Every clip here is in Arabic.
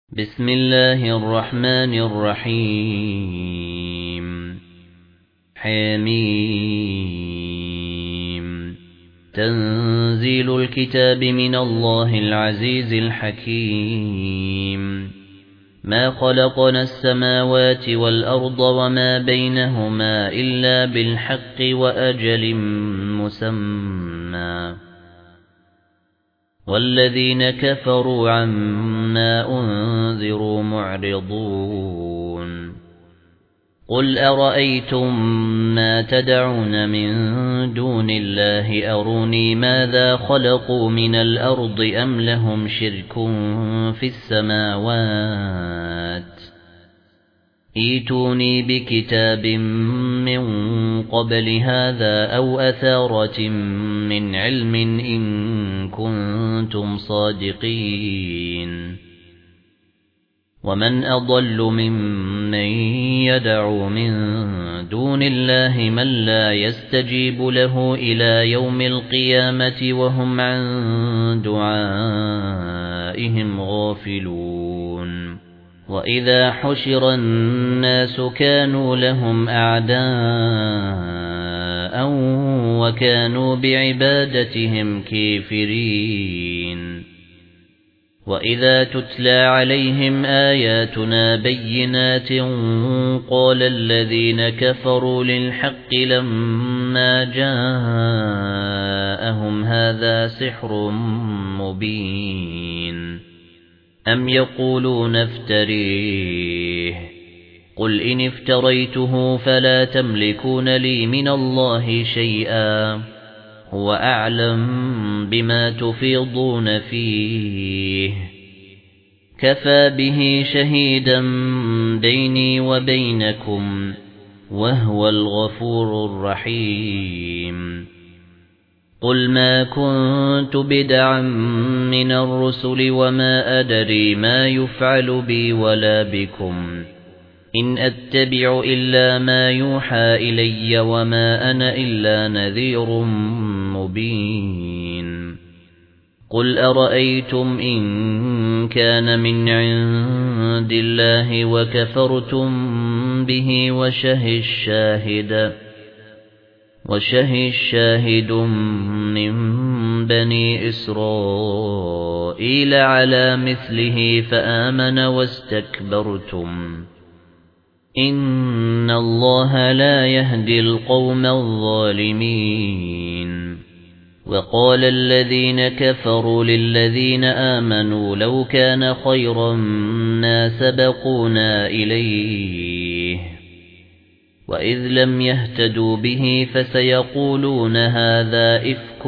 بسم الله الرحمن الرحيم حميم تنزيل الكتاب من الله العزيز الحكيم ما خلقنا السماوات والأرض وما بينهما إلا بالحق وأجل مسمى والذين كفروا عما أنذروا معرضون قل أرأيتم ما تدعون من دون الله أروني ماذا خلقوا من الأرض أم لهم شرك في السماوات ائتوني بكتاب من قبل هذا أو أثارة من علم إن كنتم صادقين ومن أضل ممن يدعو من دون الله من لا يستجيب له إلى يوم القيامة وهم عن دعائهم غافلون وإذا حشر الناس كانوا لهم أعداء وكانوا بعبادتهم كافرين وإذا تتلى عليهم آياتنا بينات قال الذين كفروا للحق لما جاءهم هذا سحر مبين أم يقولون افتريه قل إن افتريته فلا تملكون لي من الله شيئا هو أعلم بما تفيضون فيه كفى به شهيدا بيني وبينكم وهو الغفور الرحيم قل ما كنت بدعا من الرسل وما أدري ما يفعل بي ولا بكم إن أتبع إلا ما يوحى إلي وما أنا إلا نذير مبين قل أرأيتم إن كان من عند الله وكفرتم به وشهد الشاهد من بني إسرائيل على مثله فآمن واستكبرتم إن الله لا يهدي القوم الظالمين وقال الذين كفروا للذين آمنوا لو كان خيرا ما سبقونا إليه وإذ لم يهتدوا به فسيقولون هذا إفك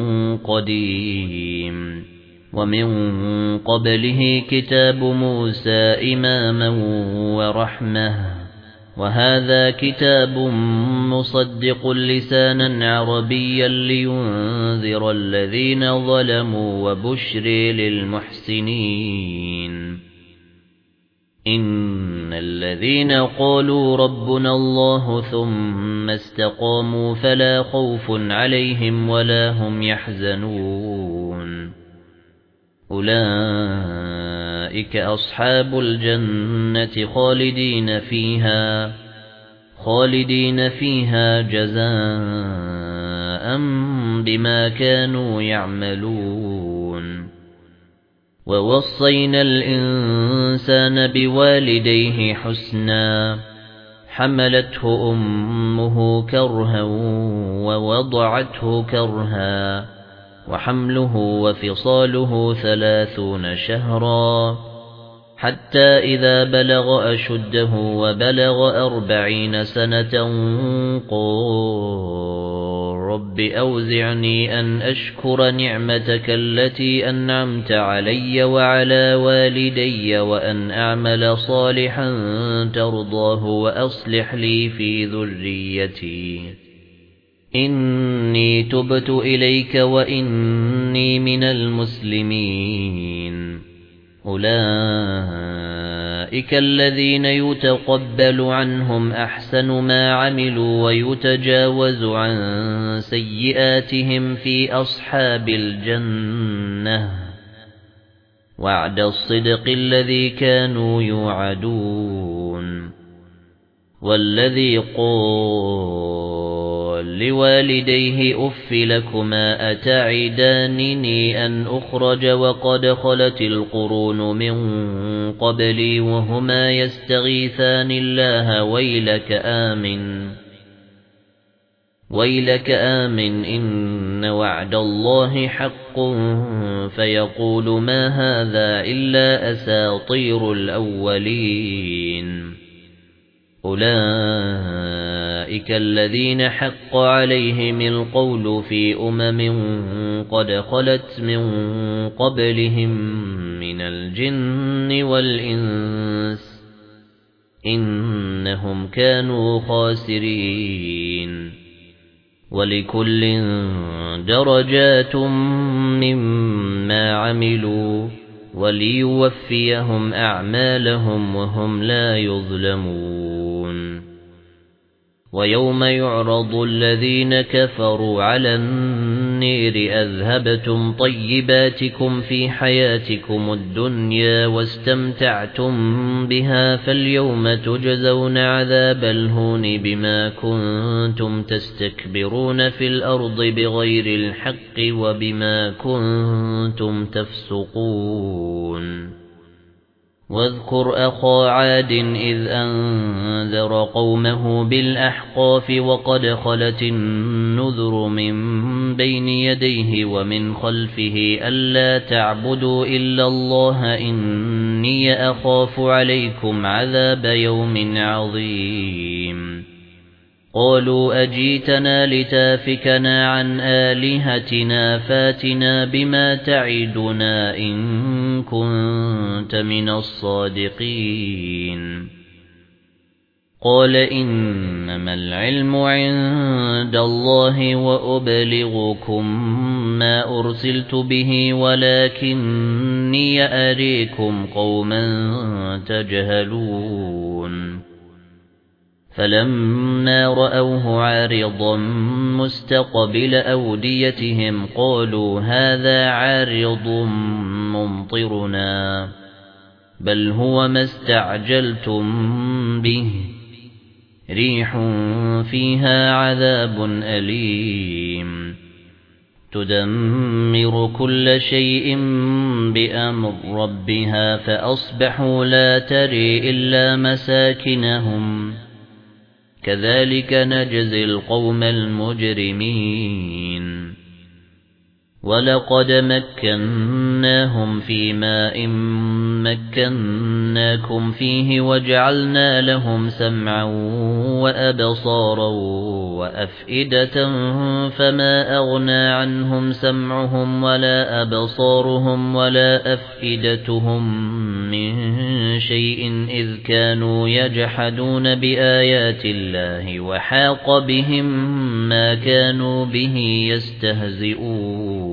قديم ومن قبله كتاب موسى إماما ورحمة وهذا كتاب مصدق لسانا عربيا لينذر الذين ظلموا وبشر للمحسنين إن الذين قالوا ربنا الله ثم استقاموا فلا خوف عليهم ولا هم يحزنون أولئك أصحاب الجنة خالدين فيها جزاء بما كانوا يعملون ووصينا الإنسان بوالديه حسنا حملته أمه كرها ووضعته كرها وحمله وفصاله 30 شهرا حتى إذا بلغ أشده وبلغ 40 سنة قال رب أوزعني أن أشكر نعمتك التي أنعمت علي وعلى والدي وأن أعمل صالحا ترضاه وأصلح لي في ذريتي إني تبت إليك وإني من المسلمين أولئك الذين يتقبل عنهم أحسن ما عملوا ويتجاوز عن سيئاتهم في أصحاب الجنة وعد الصدق الذي كانوا يوعدون والذي قال لوالديه أف لكما أتعدانني أن أخرج وقد خلت القرون من قبلي وهما يستغيثان الله ويلك آمن إن وعد الله حق فيقول ما هذا إلا أساطير الأولين أولئك الذين حق عليهم القول في قد خلت من قبلهم من الجن والإنس إنهم كانوا خاسرين ولكل درجات مما عملوا وليوفيهم أعمالهم وهم لا يظلمون ويوم يعرض الذين كفروا على النير أذهبتم طيباتكم في حياتكم الدنيا واستمتعتم بها فاليوم تجزون عذاب الهون بما كنتم تستكبرون في الأرض بغير الحق وبما كنتم تفسقون واذكر أخا عاد إذ أنذر قومه بالأحقاف وقد خلت النذر من بين يديه ومن خلفه ألا تعبدوا إلا الله إني أخاف عليكم عذاب يوم عظيم قالوا أجيتنا لتافكنا عن آلهتنا فاتنا بما تعدنا إن كنت من الصادقين قال إنما العلم عند الله وأبلغكم ما أرسلت به ولكني أريكم قوما تجهلون فلما رأوه عارضا مستقبل أوديتهم قالوا هذا عارض ممطرنا بل هو ما استعجلتم به ريح فيها عذاب أليم تدمر كل شيء بأمر ربها فأصبحوا لا تري إلا مساكنهم كذلك نجزي القوم المجرمين ولقد مكناهم في ماء مكناكم فيه وجعلنا لهم سمعا وأبصارا وأفئدة فما أغنى عنهم سمعهم ولا أبصارهم ولا أفئدتهم من شيء إذ كانوا يجحدون بآيات الله وحاق بهم ما كانوا به يستهزئون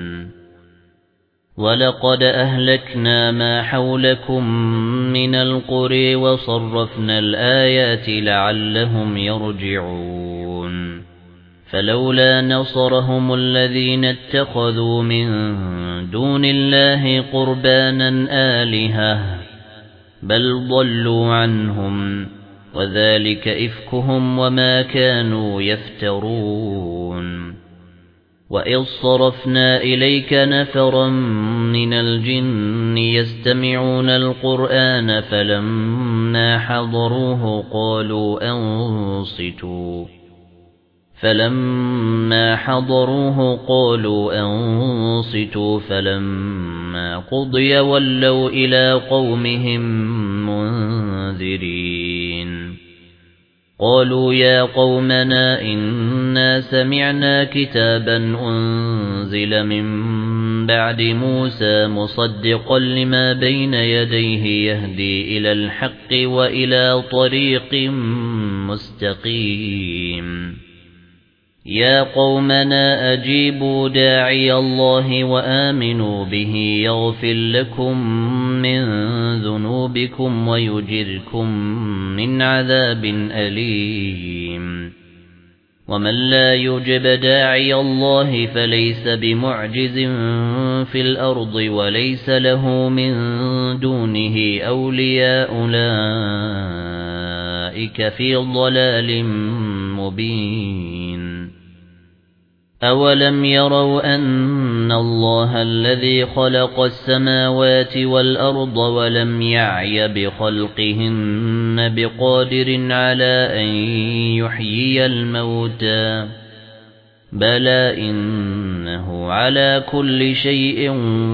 ولقد أهلكنا ما حولكم من القرى وصرفنا الآيات لعلهم يرجعون فلولا نصرهم الذين اتخذوا من دون الله قربانا آلهة بل ضلوا عنهم وذلك إفكهم وما كانوا يفترون وإذ صرفنا إليك نفرا من الجن يستمعون القرآن فلما حضروه قالوا أنصتوا فلما قضي ولوا إلى قومهم منذرين قالوا يا قومنا إنا سمعنا كتابا أنزل من بعد موسى مصدقا لما بين يديه يهدي إلى الحق وإلى طريق مستقيم يا قومنا أجيبوا داعي الله وآمنوا به يغفر لكم من ذنوبكم ويجركم من عذاب أليم ومن لا يجب داعي الله فليس بمعجز في الأرض وليس له من دونه أولياء أولئك في ضلال مبين أولم يروا أن الله الذي خلق السماوات والأرض ولم يعي بخلقهن بقادر على أن يحيي الموتى بلى إنه على كل شيء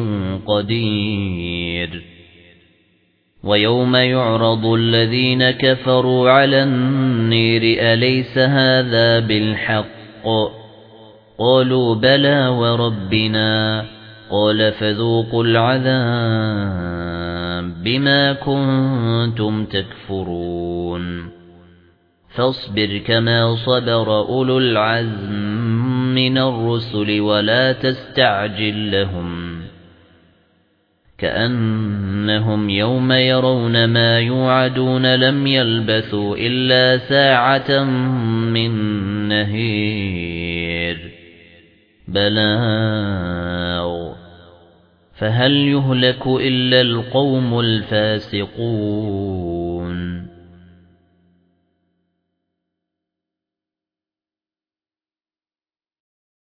قدير ويوم يعرض الذين كفروا على النير أليس هذا بالحق قالوا بلى وربنا قال فذوقوا العذاب بما كنتم تكفرون فاصبر كما صبر أولو العزم من الرسل ولا تستعجل لهم كأنهم يوم يرون ما يوعدون لم يلبثوا إلا ساعة من نهير بلاغ فهل يهلك إلا القوم الفاسقون